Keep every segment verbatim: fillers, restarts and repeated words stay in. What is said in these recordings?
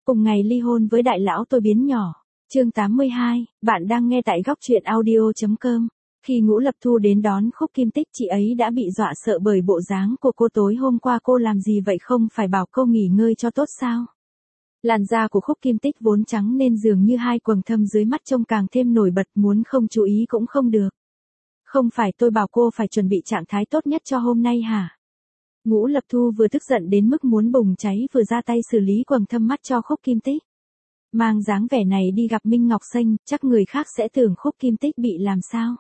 Cùng ngày ly hôn với đại lão tôi biến nhỏ. Chương tám mươi hai, bạn đang nghe tại góc truyện audio chấm com. Khi Ngũ Lập Thu đến đón Khúc Kim Tích, chị ấy đã bị dọa sợ bởi bộ dáng của cô tối hôm qua. Cô làm gì vậy, không phải bảo cô nghỉ ngơi cho tốt sao? Làn da của Khúc Kim Tích vốn trắng nên dường như hai quầng thâm dưới mắt trông càng thêm nổi bật, muốn không chú ý cũng không được. Không phải tôi bảo cô phải chuẩn bị trạng thái tốt nhất cho hôm nay hả? Ngũ Lập Thu vừa tức giận đến mức muốn bùng cháy vừa ra tay xử lý quầng thâm mắt cho Khúc Kim Tích. Mang dáng vẻ này đi gặp Minh Ngọc Xanh, chắc người khác sẽ tưởng Khúc Kim Tích bị làm sao.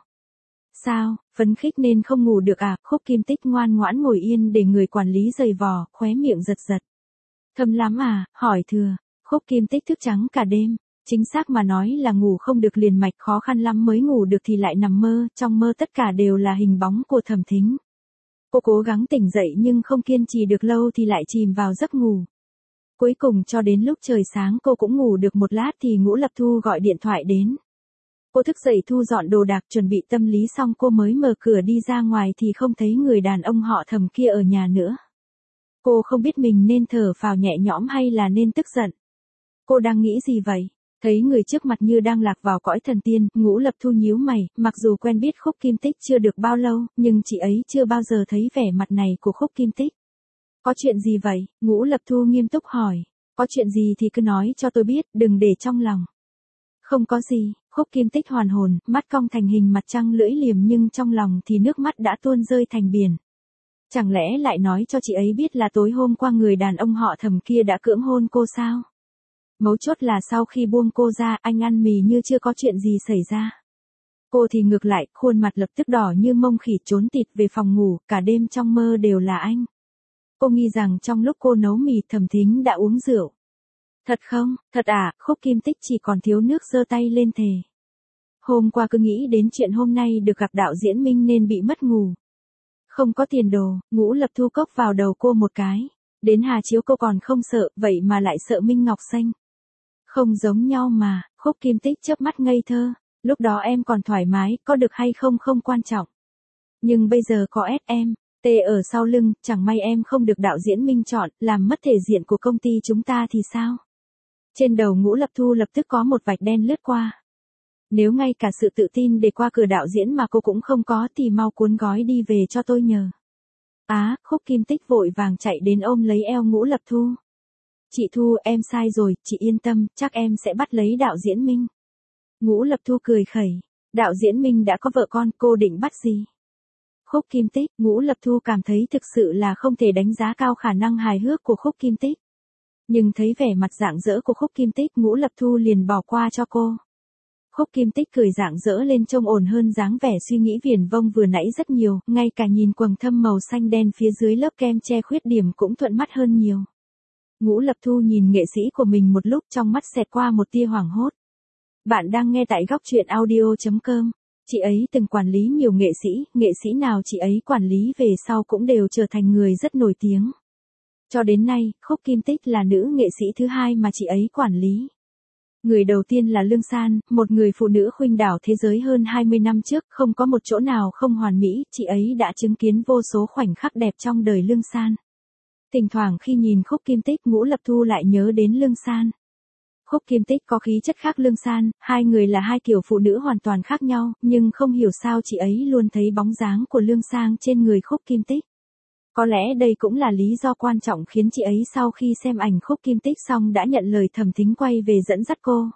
Sao, phấn khích nên không ngủ được à? Khúc Kim Tích ngoan ngoãn ngồi yên để người quản lý giày vò, khóe miệng giật giật. Thâm lắm à, hỏi thừa. Khúc Kim Tích thức trắng cả đêm. Chính xác mà nói là ngủ không được liền mạch, khó khăn lắm mới ngủ được thì lại nằm mơ, trong mơ tất cả đều là hình bóng của Thẩm Thính. Cô cố gắng tỉnh dậy nhưng không kiên trì được lâu thì lại chìm vào giấc ngủ. Cuối cùng cho đến lúc trời sáng cô cũng ngủ được một lát thì Ngũ Lập Thu gọi điện thoại đến. Cô thức dậy thu dọn đồ đạc chuẩn bị tâm lý xong cô mới mở cửa đi ra ngoài thì không thấy người đàn ông họ Thẩm kia ở nhà nữa. Cô không biết mình nên thở phào nhẹ nhõm hay là nên tức giận. Cô đang nghĩ gì vậy? Thấy người trước mặt như đang lạc vào cõi thần tiên, Ngũ Lập Thu nhíu mày, mặc dù quen biết Khúc Kim Tích chưa được bao lâu, nhưng chị ấy chưa bao giờ thấy vẻ mặt này của Khúc Kim Tích. Có chuyện gì vậy? Ngũ Lập Thu nghiêm túc hỏi. Có chuyện gì thì cứ nói cho tôi biết, đừng để trong lòng. Không có gì. Khúc Kim Tích hoàn hồn, mắt cong thành hình mặt trăng lưỡi liềm nhưng trong lòng thì nước mắt đã tuôn rơi thành biển. Chẳng lẽ lại nói cho chị ấy biết là tối hôm qua người đàn ông họ Thẩm kia đã cưỡng hôn cô sao? Mấu chốt là sau khi buông cô ra, anh ăn mì như chưa có chuyện gì xảy ra. Cô thì ngược lại, khuôn mặt lập tức đỏ như mông khỉ trốn tịt về phòng ngủ, cả đêm trong mơ đều là anh. Cô nghi rằng trong lúc cô nấu mì Thẩm Thính đã uống rượu. Thật không? Thật à? Khúc Kim Tích chỉ còn thiếu nước giơ tay lên thề. Hôm qua cứ nghĩ đến chuyện hôm nay được gặp đạo diễn Minh nên bị mất ngủ. Không có tiền đồ, Ngũ Lập Thu cốc vào đầu cô một cái. Đến Hà Chiếu cô còn không sợ, vậy mà lại sợ Minh Ngọc Xanh. Không giống nhau mà. Khúc Kim Tích chớp mắt ngây thơ. Lúc đó em còn thoải mái, có được hay không không quan trọng. Nhưng bây giờ có ép em, tê ở sau lưng, chẳng may em không được đạo diễn Minh chọn, làm mất thể diện của công ty chúng ta thì sao? Trên đầu Ngũ Lập Thu lập tức có một vạch đen lướt qua. Nếu ngay cả sự tự tin để qua cửa đạo diễn mà cô cũng không có thì mau cuốn gói đi về cho tôi nhờ. Á, à, Khúc Kim Tích vội vàng chạy đến ôm lấy eo Ngũ Lập Thu. Chị Thu, em sai rồi, chị yên tâm, chắc em sẽ bắt lấy đạo diễn Minh. Ngũ Lập Thu cười khẩy. Đạo diễn Minh đã có vợ con, cô định bắt gì? Khúc Kim Tích, Ngũ Lập Thu cảm thấy thực sự là không thể đánh giá cao khả năng hài hước của Khúc Kim Tích. Nhưng thấy vẻ mặt rạng rỡ của Khúc Kim Tích, Ngũ Lập Thu liền bỏ qua cho cô. Khúc Kim Tích cười rạng rỡ lên trông ổn hơn dáng vẻ suy nghĩ viển vông vừa nãy rất nhiều, ngay cả nhìn quầng thâm màu xanh đen phía dưới lớp kem che khuyết điểm cũng thuận mắt hơn nhiều. Ngũ Lập Thu nhìn nghệ sĩ của mình một lúc, trong mắt xẹt qua một tia hoảng hốt. Bạn đang nghe tại góc truyện audio chấm com. Chị ấy từng quản lý nhiều nghệ sĩ, nghệ sĩ nào chị ấy quản lý về sau cũng đều trở thành người rất nổi tiếng. Cho đến nay, Khúc Kim Tích là nữ nghệ sĩ thứ hai mà chị ấy quản lý. Người đầu tiên là Lương San, một người phụ nữ khuynh đảo thế giới hơn hai mươi năm trước, không có một chỗ nào không hoàn mỹ, chị ấy đã chứng kiến vô số khoảnh khắc đẹp trong đời Lương San. Thỉnh thoảng khi nhìn Khúc Kim Tích, Ngũ Lập Thu lại nhớ đến Lương San. Khúc Kim Tích có khí chất khác Lương San, hai người là hai kiểu phụ nữ hoàn toàn khác nhau, nhưng không hiểu sao chị ấy luôn thấy bóng dáng của Lương San trên người Khúc Kim Tích. Có lẽ đây cũng là lý do quan trọng khiến chị ấy sau khi xem ảnh Khúc Kim Tích xong đã nhận lời Thẩm Thính quay về dẫn dắt cô.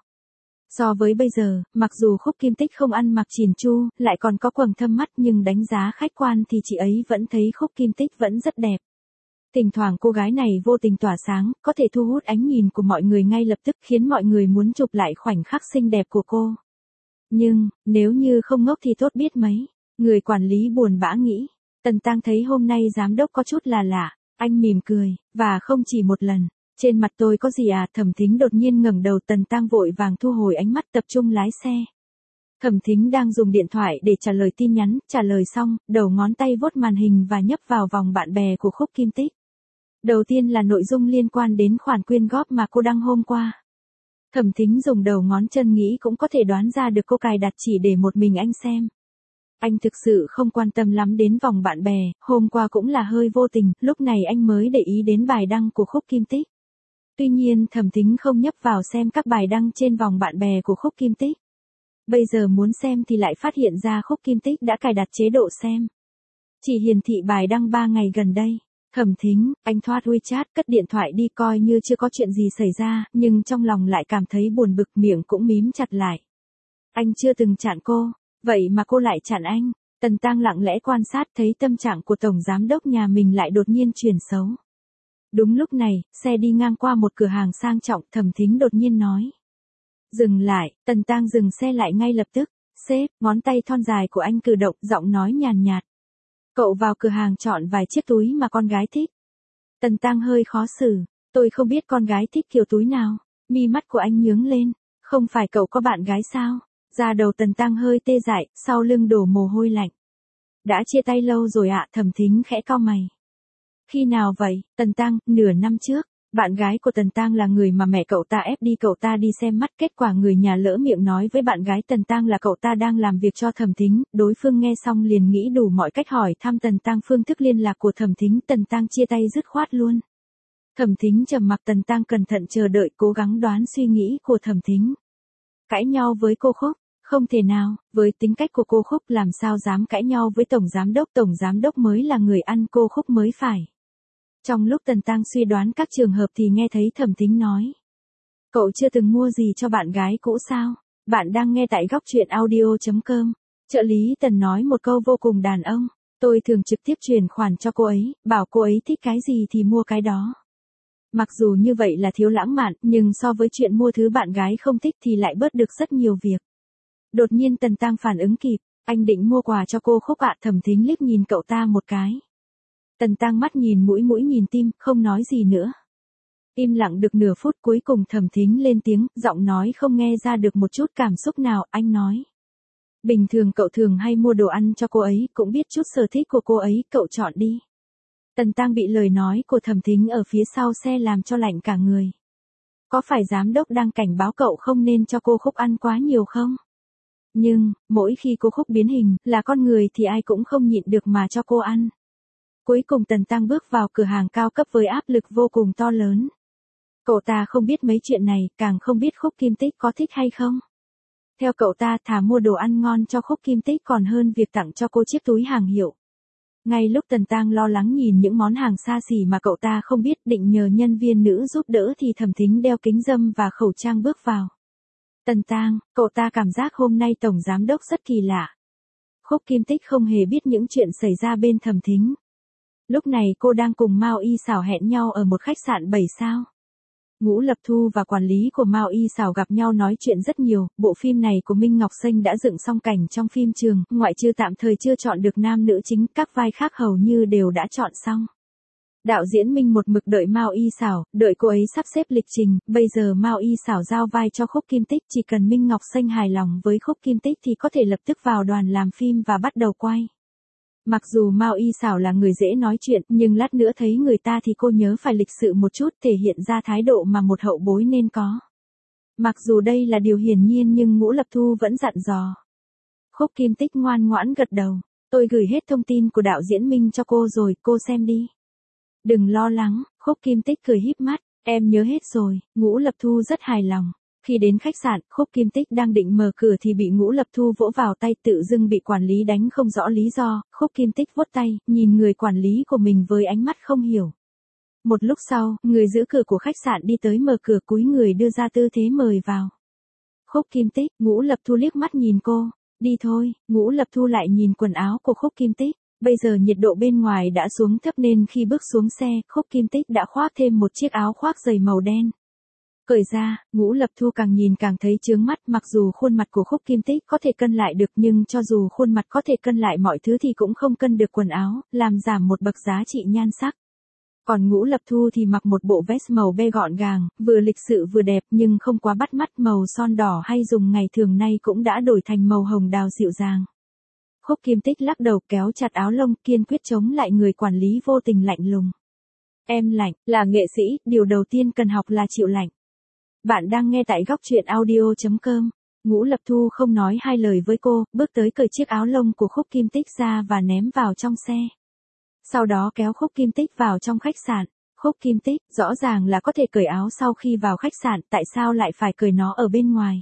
So với bây giờ, mặc dù Khúc Kim Tích không ăn mặc chỉn chu, lại còn có quầng thâm mắt nhưng đánh giá khách quan thì chị ấy vẫn thấy Khúc Kim Tích vẫn rất đẹp. Thỉnh thoảng cô gái này vô tình tỏa sáng, có thể thu hút ánh nhìn của mọi người ngay lập tức khiến mọi người muốn chụp lại khoảnh khắc xinh đẹp của cô. Nhưng, nếu như không ngốc thì tốt biết mấy. Người quản lý buồn bã nghĩ. Tần Tăng thấy hôm nay giám đốc có chút là lạ, anh mỉm cười, và không chỉ một lần. Trên mặt tôi có gì à? Thẩm Thính đột nhiên ngẩng đầu, Tần Tăng vội vàng thu hồi ánh mắt tập trung lái xe. Thẩm Thính đang dùng điện thoại để trả lời tin nhắn, trả lời xong, đầu ngón tay vuốt màn hình và nhấp vào vòng bạn bè của Khúc Kim Tích. Đầu tiên là nội dung liên quan đến khoản quyên góp mà cô đăng hôm qua. Thẩm Thính dùng đầu ngón chân nghĩ cũng có thể đoán ra được cô cài đặt chỉ để một mình anh xem. Anh thực sự không quan tâm lắm đến vòng bạn bè, hôm qua cũng là hơi vô tình, lúc này anh mới để ý đến bài đăng của Khúc Kim Tích. Tuy nhiên Thẩm Thính không nhấp vào xem các bài đăng trên vòng bạn bè của Khúc Kim Tích. Bây giờ muốn xem thì lại phát hiện ra Khúc Kim Tích đã cài đặt chế độ xem. Chỉ hiển thị bài đăng ba ngày gần đây. Thẩm Thính, anh thoát WeChat, cất điện thoại đi coi như chưa có chuyện gì xảy ra, nhưng trong lòng lại cảm thấy buồn bực, miệng cũng mím chặt lại. Anh chưa từng chặn cô, vậy mà cô lại chặn anh. Tần Tăng lặng lẽ quan sát thấy tâm trạng của tổng giám đốc nhà mình lại đột nhiên chuyển xấu. Đúng lúc này, xe đi ngang qua một cửa hàng sang trọng, Thẩm Thính đột nhiên nói. Dừng lại, Tần Tăng dừng xe lại ngay lập tức. Sếp, ngón tay thon dài của anh cử động, giọng nói nhàn nhạt. Cậu vào cửa hàng chọn vài chiếc túi mà con gái thích. Tần Tăng hơi khó xử. Tôi không biết con gái thích kiểu túi nào. Mi mắt của anh nhướng lên. Không phải cậu có bạn gái sao? Da đầu Tần Tăng hơi tê dại, sau lưng đổ mồ hôi lạnh. Đã chia tay lâu rồi ạ, Thẩm Thính khẽ cau mày. Khi nào vậy? Tần Tăng, nửa năm trước. Bạn gái của Tần Tăng là người mà mẹ cậu ta ép đi cậu ta đi xem mắt, kết quả người nhà lỡ miệng nói với bạn gái Tần Tăng là cậu ta đang làm việc cho Thẩm Thính, đối phương nghe xong liền nghĩ đủ mọi cách hỏi thăm Tần Tăng phương thức liên lạc của Thẩm Thính, Tần Tăng chia tay dứt khoát luôn. Thẩm Thính trầm mặc, Tần Tăng cẩn thận chờ đợi, cố gắng đoán suy nghĩ của Thẩm Thính. Cãi nhau với cô Khúc? Không thể nào, với tính cách của cô Khúc làm sao dám cãi nhau với tổng giám đốc, tổng giám đốc mới là người ăn cô Khúc mới phải. Trong lúc Tần Tăng suy đoán các trường hợp thì nghe thấy Thẩm Thính nói. Cậu chưa từng mua gì cho bạn gái cũ sao? Bạn đang nghe tại góc truyện audio chấm com. Trợ lý Tần nói một câu vô cùng đàn ông. Tôi thường trực tiếp chuyển khoản cho cô ấy, bảo cô ấy thích cái gì thì mua cái đó. Mặc dù như vậy là thiếu lãng mạn, nhưng so với chuyện mua thứ bạn gái không thích thì lại bớt được rất nhiều việc. Đột nhiên Tần Tăng phản ứng kịp. Anh định mua quà cho cô Khúc ạ? Thẩm Thính liếc nhìn cậu ta một cái. Tần Tăng mắt nhìn mũi mũi nhìn tim, không nói gì nữa. Im lặng được nửa phút, cuối cùng Thẩm Thính lên tiếng, giọng nói không nghe ra được một chút cảm xúc nào, anh nói. Bình thường cậu thường hay mua đồ ăn cho cô ấy, cũng biết chút sở thích của cô ấy, cậu chọn đi. Tần Tăng bị lời nói của Thẩm Thính ở phía sau xe làm cho lạnh cả người. Có phải giám đốc đang cảnh báo cậu không nên cho cô Khúc ăn quá nhiều không? Nhưng, mỗi khi cô Khúc biến hình, là con người thì ai cũng không nhịn được mà cho cô ăn. Cuối cùng Tần Tăng bước vào cửa hàng cao cấp với áp lực vô cùng to lớn. Cậu ta không biết mấy chuyện này, càng không biết Khúc Kim Tích có thích hay không. Theo cậu ta, thà mua đồ ăn ngon cho Khúc Kim Tích còn hơn việc tặng cho cô chiếc túi hàng hiệu. Ngay lúc Tần Tăng lo lắng nhìn những món hàng xa xỉ mà cậu ta không biết, định nhờ nhân viên nữ giúp đỡ thì Thẩm Thính đeo kính râm và khẩu trang bước vào. Tần Tăng, cậu ta cảm giác hôm nay tổng giám đốc rất kỳ lạ. Khúc Kim Tích không hề biết những chuyện xảy ra bên Thẩm Thính. Lúc này cô đang cùng Mao Y Sảo hẹn nhau ở một khách sạn bảy sao. Ngũ Lập Thu và quản lý của Mao Y Sảo gặp nhau nói chuyện rất nhiều. Bộ phim này của Minh Ngọc Xanh đã dựng xong cảnh trong phim trường, ngoại trừ tạm thời chưa chọn được nam nữ chính, các vai khác hầu như đều đã chọn xong. Đạo diễn Minh một mực đợi Mao Y Sảo, đợi cô ấy sắp xếp lịch trình, bây giờ Mao Y Sảo giao vai cho Khúc Kim Tích, chỉ cần Minh Ngọc Xanh hài lòng với Khúc Kim Tích thì có thể lập tức vào đoàn làm phim và bắt đầu quay. Mặc dù Mao Y Sảo là người dễ nói chuyện, nhưng lát nữa thấy người ta thì cô nhớ phải lịch sự một chút, thể hiện ra thái độ mà một hậu bối nên có. Mặc dù đây là điều hiển nhiên nhưng Ngũ Lập Thu vẫn dặn dò. Khúc Kim Tích ngoan ngoãn gật đầu. Tôi gửi hết thông tin của đạo diễn Minh cho cô rồi, cô xem đi. Đừng lo lắng, Khúc Kim Tích cười híp mắt. Em nhớ hết rồi. Ngũ Lập Thu rất hài lòng. Khi đến khách sạn, Khúc Kim Tích đang định mở cửa thì bị Ngũ Lập Thu vỗ vào tay, tự dưng bị quản lý đánh không rõ lý do. Khúc Kim Tích vuốt tay, nhìn người quản lý của mình với ánh mắt không hiểu. Một lúc sau, người giữ cửa của khách sạn đi tới mở cửa, cúi người đưa ra tư thế mời vào. Khúc Kim Tích, Ngũ Lập Thu liếc mắt nhìn cô. Đi thôi. Ngũ Lập Thu lại nhìn quần áo của Khúc Kim Tích. Bây giờ nhiệt độ bên ngoài đã xuống thấp nên khi bước xuống xe, Khúc Kim Tích đã khoác thêm một chiếc áo khoác dày màu đen. Cởi ra, Ngũ Lập Thu càng nhìn càng thấy chướng mắt, mặc dù khuôn mặt của Khúc Kim Tích có thể cân lại được nhưng cho dù khuôn mặt có thể cân lại mọi thứ thì cũng không cân được quần áo, làm giảm một bậc giá trị nhan sắc. Còn Ngũ Lập Thu thì mặc một bộ vest màu be gọn gàng, vừa lịch sự vừa đẹp nhưng không quá bắt mắt, màu son đỏ hay dùng ngày thường nay cũng đã đổi thành màu hồng đào dịu dàng. Khúc Kim Tích lắc đầu kéo chặt áo lông, kiên quyết chống lại người quản lý vô tình lạnh lùng. Em lạnh, là nghệ sĩ, điều đầu tiên cần học là chịu lạnh. Bạn đang nghe tại góc truyện audio chấm com. Ngũ Lập Thu không nói hai lời với cô, bước tới cởi chiếc áo lông của Khúc Kim Tích ra và ném vào trong xe. Sau đó kéo Khúc Kim Tích vào trong khách sạn. Khúc Kim Tích, rõ ràng là có thể cởi áo sau khi vào khách sạn, tại sao lại phải cởi nó ở bên ngoài?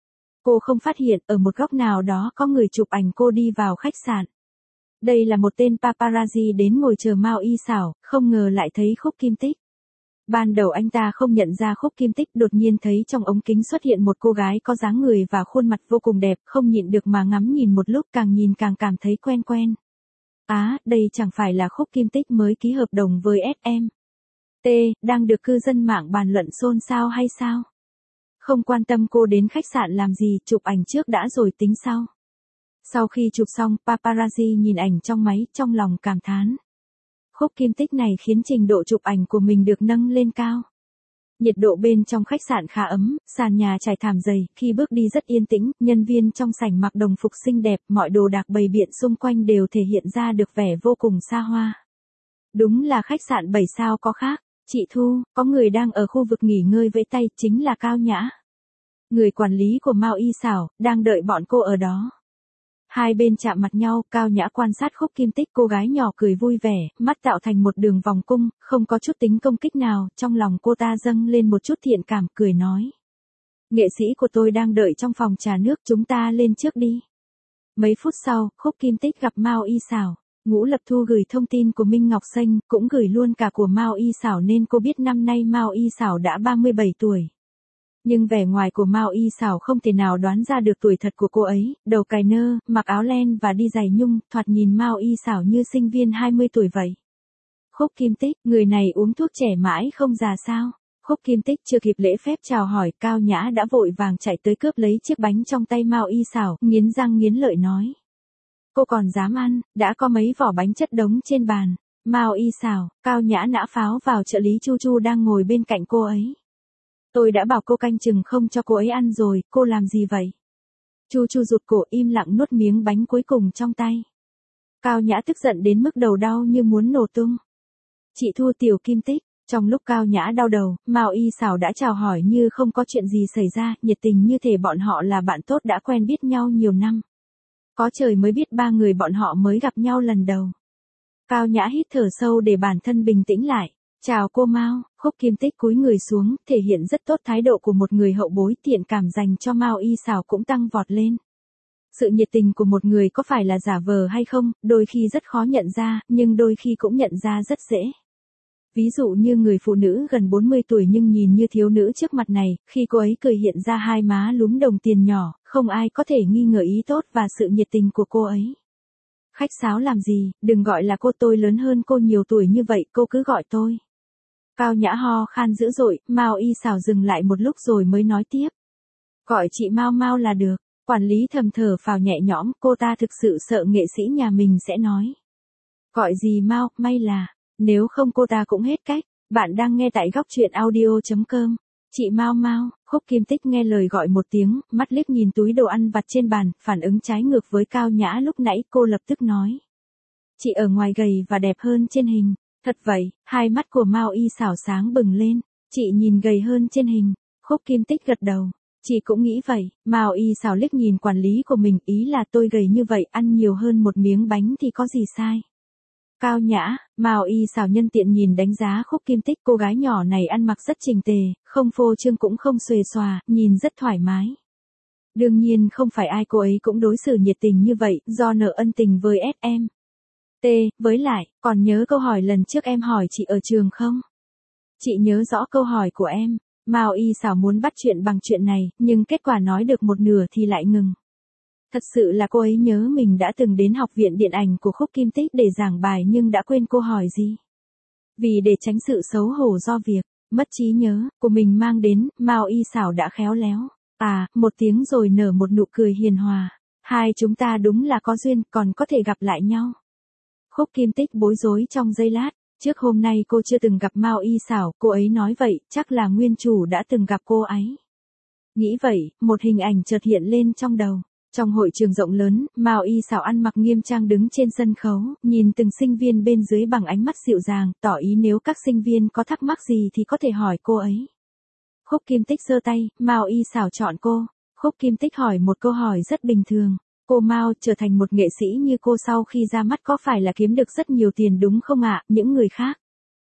Cô không phát hiện ở một góc nào đó có người chụp ảnh cô đi vào khách sạn. Đây là một tên paparazzi đến ngồi chờ Mao Y Sảo, không ngờ lại thấy Khúc Kim Tích. Ban đầu anh ta không nhận ra Khúc Kim Tích, đột nhiên thấy trong ống kính xuất hiện một cô gái có dáng người và khuôn mặt vô cùng đẹp, không nhịn được mà ngắm nhìn một lúc, càng nhìn càng cảm thấy quen quen. Á, à, đây chẳng phải là Khúc Kim Tích mới ký hợp đồng với ét em tê, đang được cư dân mạng bàn luận xôn xao hay sao? Không quan tâm cô đến khách sạn làm gì, chụp ảnh trước đã rồi tính sau. Sau khi chụp xong, paparazzi nhìn ảnh trong máy, trong lòng cảm thán. Khúc Kim Tích này khiến trình độ chụp ảnh của mình được nâng lên cao. Nhiệt độ bên trong khách sạn khá ấm, sàn nhà trải thảm dày, khi bước đi rất yên tĩnh, nhân viên trong sảnh mặc đồng phục xinh đẹp, mọi đồ đạc bày biện xung quanh đều thể hiện ra được vẻ vô cùng xa hoa. Đúng là khách sạn bảy sao có khác. Chị Thu, có người đang ở khu vực nghỉ ngơi vẫy tay, chính là Cao Nhã. Người quản lý của Mao Y Sảo, đang đợi bọn cô ở đó. Hai bên chạm mặt nhau, Cao Nhã quan sát Khúc Kim Tích, cô gái nhỏ cười vui vẻ, mắt tạo thành một đường vòng cung, không có chút tính công kích nào, trong lòng cô ta dâng lên một chút thiện cảm, cười nói. Nghệ sĩ của tôi đang đợi trong phòng trà nước, chúng ta lên trước đi. Mấy phút sau, Khúc Kim Tích gặp Mao Y Sảo. Ngũ Lập Thu gửi thông tin của Minh Ngọc Xanh, cũng gửi luôn cả của Mao Y Sảo nên cô biết năm nay Mao Y Sảo đã ba mươi bảy tuổi. Nhưng vẻ ngoài của Mao Y Sảo không thể nào đoán ra được tuổi thật của cô ấy, đầu cài nơ, mặc áo len và đi giày nhung, thoạt nhìn Mao Y Sảo như sinh viên hai mươi tuổi vậy. Khúc Kim Tích, người này uống thuốc trẻ mãi không già sao? Khúc Kim Tích chưa kịp lễ phép chào hỏi, Cao Nhã đã vội vàng chạy tới cướp lấy chiếc bánh trong tay Mao Y Sảo, nghiến răng nghiến lợi nói. Cô còn dám ăn, đã có mấy vỏ bánh chất đống trên bàn. Mao Y Sảo, Cao Nhã nã pháo vào trợ lý Chu Chu đang ngồi bên cạnh cô ấy. Tôi đã bảo cô canh chừng không cho cô ấy ăn rồi, cô làm gì vậy? Chu Chu rụt cổ im lặng nuốt miếng bánh cuối cùng trong tay. Cao Nhã tức giận đến mức đầu đau như muốn nổ tung. Chị Thu, Tiểu Kim Tích, trong lúc Cao Nhã đau đầu, Mao Y Sảo đã chào hỏi như không có chuyện gì xảy ra, nhiệt tình như thể bọn họ là bạn tốt đã quen biết nhau nhiều năm. Có trời mới biết ba người bọn họ mới gặp nhau lần đầu. Cao Nhã hít thở sâu để bản thân bình tĩnh lại. Chào cô Mao. Khúc Kim Tích cúi người xuống, thể hiện rất tốt thái độ của một người hậu bối, thiện cảm dành cho Mao Y Sảo cũng tăng vọt lên. Sự nhiệt tình của một người có phải là giả vờ hay không, đôi khi rất khó nhận ra, nhưng đôi khi cũng nhận ra rất dễ. Ví dụ như người phụ nữ gần bốn mươi tuổi nhưng nhìn như thiếu nữ trước mặt này, khi cô ấy cười hiện ra hai má lúm đồng tiền nhỏ, không ai có thể nghi ngờ ý tốt và sự nhiệt tình của cô ấy. Khách sáo làm gì, đừng gọi là cô, tôi lớn hơn cô nhiều tuổi như vậy, cô cứ gọi tôi. Cao Nhã ho khan dữ dội, Mao Y Sảo dừng lại một lúc rồi mới nói tiếp. Gọi chị Mao Mao là được. Quản lý thầm thở phào nhẹ nhõm, cô ta thực sự sợ nghệ sĩ nhà mình sẽ nói. Gọi gì Mao, may là, nếu không cô ta cũng hết cách. Bạn đang nghe tại góc truyện audio chấm com. Chị Mao Mao. Khúc Kim Tích nghe lời gọi một tiếng, mắt liếc nhìn túi đồ ăn vặt trên bàn, phản ứng trái ngược với Cao Nhã lúc nãy, cô lập tức nói. Chị ở ngoài gầy và đẹp hơn trên hình. Thật vậy, hai mắt của Mao Y Sảo sáng bừng lên. Chị nhìn gầy hơn trên hình. Khúc Kim Tích gật đầu. Chị cũng nghĩ vậy. Mao Y Sảo liếc nhìn quản lý của mình, ý là tôi gầy như vậy, ăn nhiều hơn một miếng bánh thì có gì sai. Cao Nhã. Mao Y Sảo nhân tiện nhìn đánh giá Khúc Kim Tích, cô gái nhỏ này ăn mặc rất chỉnh tề, không phô trương cũng không xuề xòa, nhìn rất thoải mái. Đương nhiên không phải ai cô ấy cũng đối xử nhiệt tình như vậy, do nợ ân tình với ét em tê, với lại, còn nhớ câu hỏi lần trước em hỏi chị ở trường không? Chị nhớ rõ câu hỏi của em. Mao Y Sảo muốn bắt chuyện bằng chuyện này, nhưng kết quả nói được một nửa thì lại ngừng. Thật sự là cô ấy nhớ mình đã từng đến học viện điện ảnh của Khúc Kim Tích để giảng bài nhưng đã quên cô hỏi gì. Vì để tránh sự xấu hổ do việc mất trí nhớ của mình mang đến, Mao Y Sảo đã khéo léo. À, một tiếng rồi nở một nụ cười hiền hòa. Hai chúng ta đúng là có duyên, còn có thể gặp lại nhau. Khúc Kim Tích bối rối trong giây lát. Trước hôm nay cô chưa từng gặp Mao Y Sảo, cô ấy nói vậy, chắc là nguyên chủ đã từng gặp cô ấy. Nghĩ vậy, một hình ảnh chợt hiện lên trong đầu. Trong hội trường rộng lớn, Mao Y Sảo ăn mặc nghiêm trang đứng trên sân khấu, nhìn từng sinh viên bên dưới bằng ánh mắt dịu dàng, tỏ ý nếu các sinh viên có thắc mắc gì thì có thể hỏi cô ấy. Khúc Kim Tích giơ tay, Mao Y Sảo chọn cô. Khúc Kim Tích hỏi một câu hỏi rất bình thường. Cô Mao, trở thành một nghệ sĩ như cô sau khi ra mắt có phải là kiếm được rất nhiều tiền đúng không ạ? Những người khác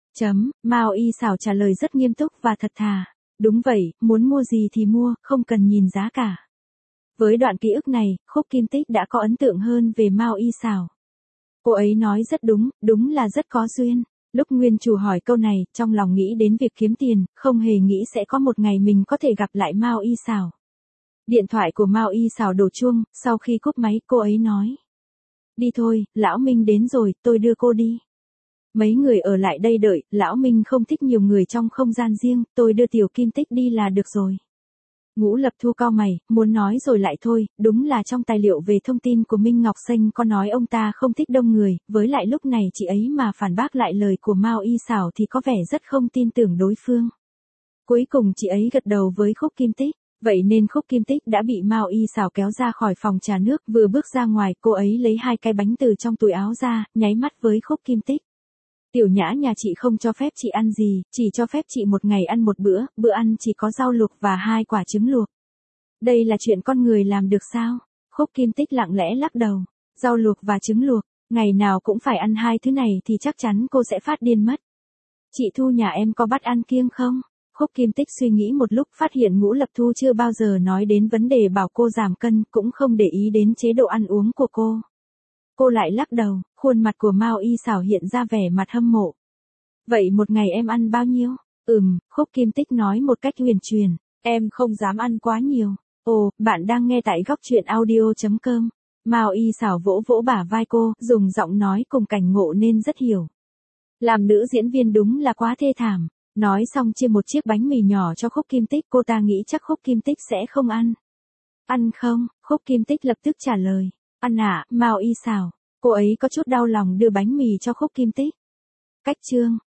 Chấm, Mao Y Xảo trả lời rất nghiêm túc và thật thà. Đúng vậy, muốn mua gì thì mua, không cần nhìn giá cả. Với đoạn ký ức này, Khúc Kim Tích đã có ấn tượng hơn về Mao Y Xảo. Cô ấy nói rất đúng, đúng là rất có duyên. Lúc nguyên chủ hỏi câu này, trong lòng nghĩ đến việc kiếm tiền, không hề nghĩ sẽ có một ngày mình có thể gặp lại Mao Y Xảo. Điện thoại của Mao Y Xảo đổ chuông, sau khi cúp máy cô ấy nói. Đi thôi, Lão Minh đến rồi, tôi đưa cô đi. Mấy người ở lại đây đợi, Lão Minh không thích nhiều người trong không gian riêng, tôi đưa Tiểu Kim Tích đi là được rồi. Ngũ Lập Thu cau mày, muốn nói rồi lại thôi, đúng là trong tài liệu về thông tin của Minh Ngọc Xanh có nói ông ta không thích đông người, với lại lúc này chị ấy mà phản bác lại lời của Mao Y Xảo thì có vẻ rất không tin tưởng đối phương. Cuối cùng chị ấy gật đầu với Khúc Kim Tích, vậy nên Khúc Kim Tích đã bị Mao Y Xảo kéo ra khỏi phòng trà nước, vừa bước ra ngoài cô ấy lấy hai cái bánh từ trong túi áo ra, nháy mắt với Khúc Kim Tích. Tiểu Nhã nhà chị không cho phép chị ăn gì, chỉ cho phép chị một ngày ăn một bữa, bữa ăn chỉ có rau luộc và hai quả trứng luộc. Đây là chuyện con người làm được sao? Khúc Kim Tích lặng lẽ lắc đầu. Rau luộc và trứng luộc, ngày nào cũng phải ăn hai thứ này thì chắc chắn cô sẽ phát điên mất. Chị Thu nhà em có bắt ăn kiêng không? Khúc Kim Tích suy nghĩ một lúc, phát hiện Ngũ Lập Thu chưa bao giờ nói đến vấn đề bảo cô giảm cân, cũng không để ý đến chế độ ăn uống của cô. Cô lại lắc đầu, khuôn mặt của Mao Y Xảo hiện ra vẻ mặt hâm mộ. Vậy một ngày em ăn bao nhiêu? Ừm, Khúc Kim Tích nói một cách huyền truyền, em không dám ăn quá nhiều. Ồ, bạn đang nghe tại góc truyện audio chấm com. Mao Y Xảo vỗ vỗ bả vai cô, dùng giọng nói cùng cảnh ngộ nên rất hiểu. Làm nữ diễn viên đúng là quá thê thảm. Nói xong chia một chiếc bánh mì nhỏ cho Khúc Kim Tích, cô ta nghĩ chắc Khúc Kim Tích sẽ không ăn. Ăn không? Khúc Kim Tích lập tức trả lời. Ăn ạ, à, Mao Y Xảo. Cô ấy có chút đau lòng đưa bánh mì cho Khúc Kim Tích. Cách chương.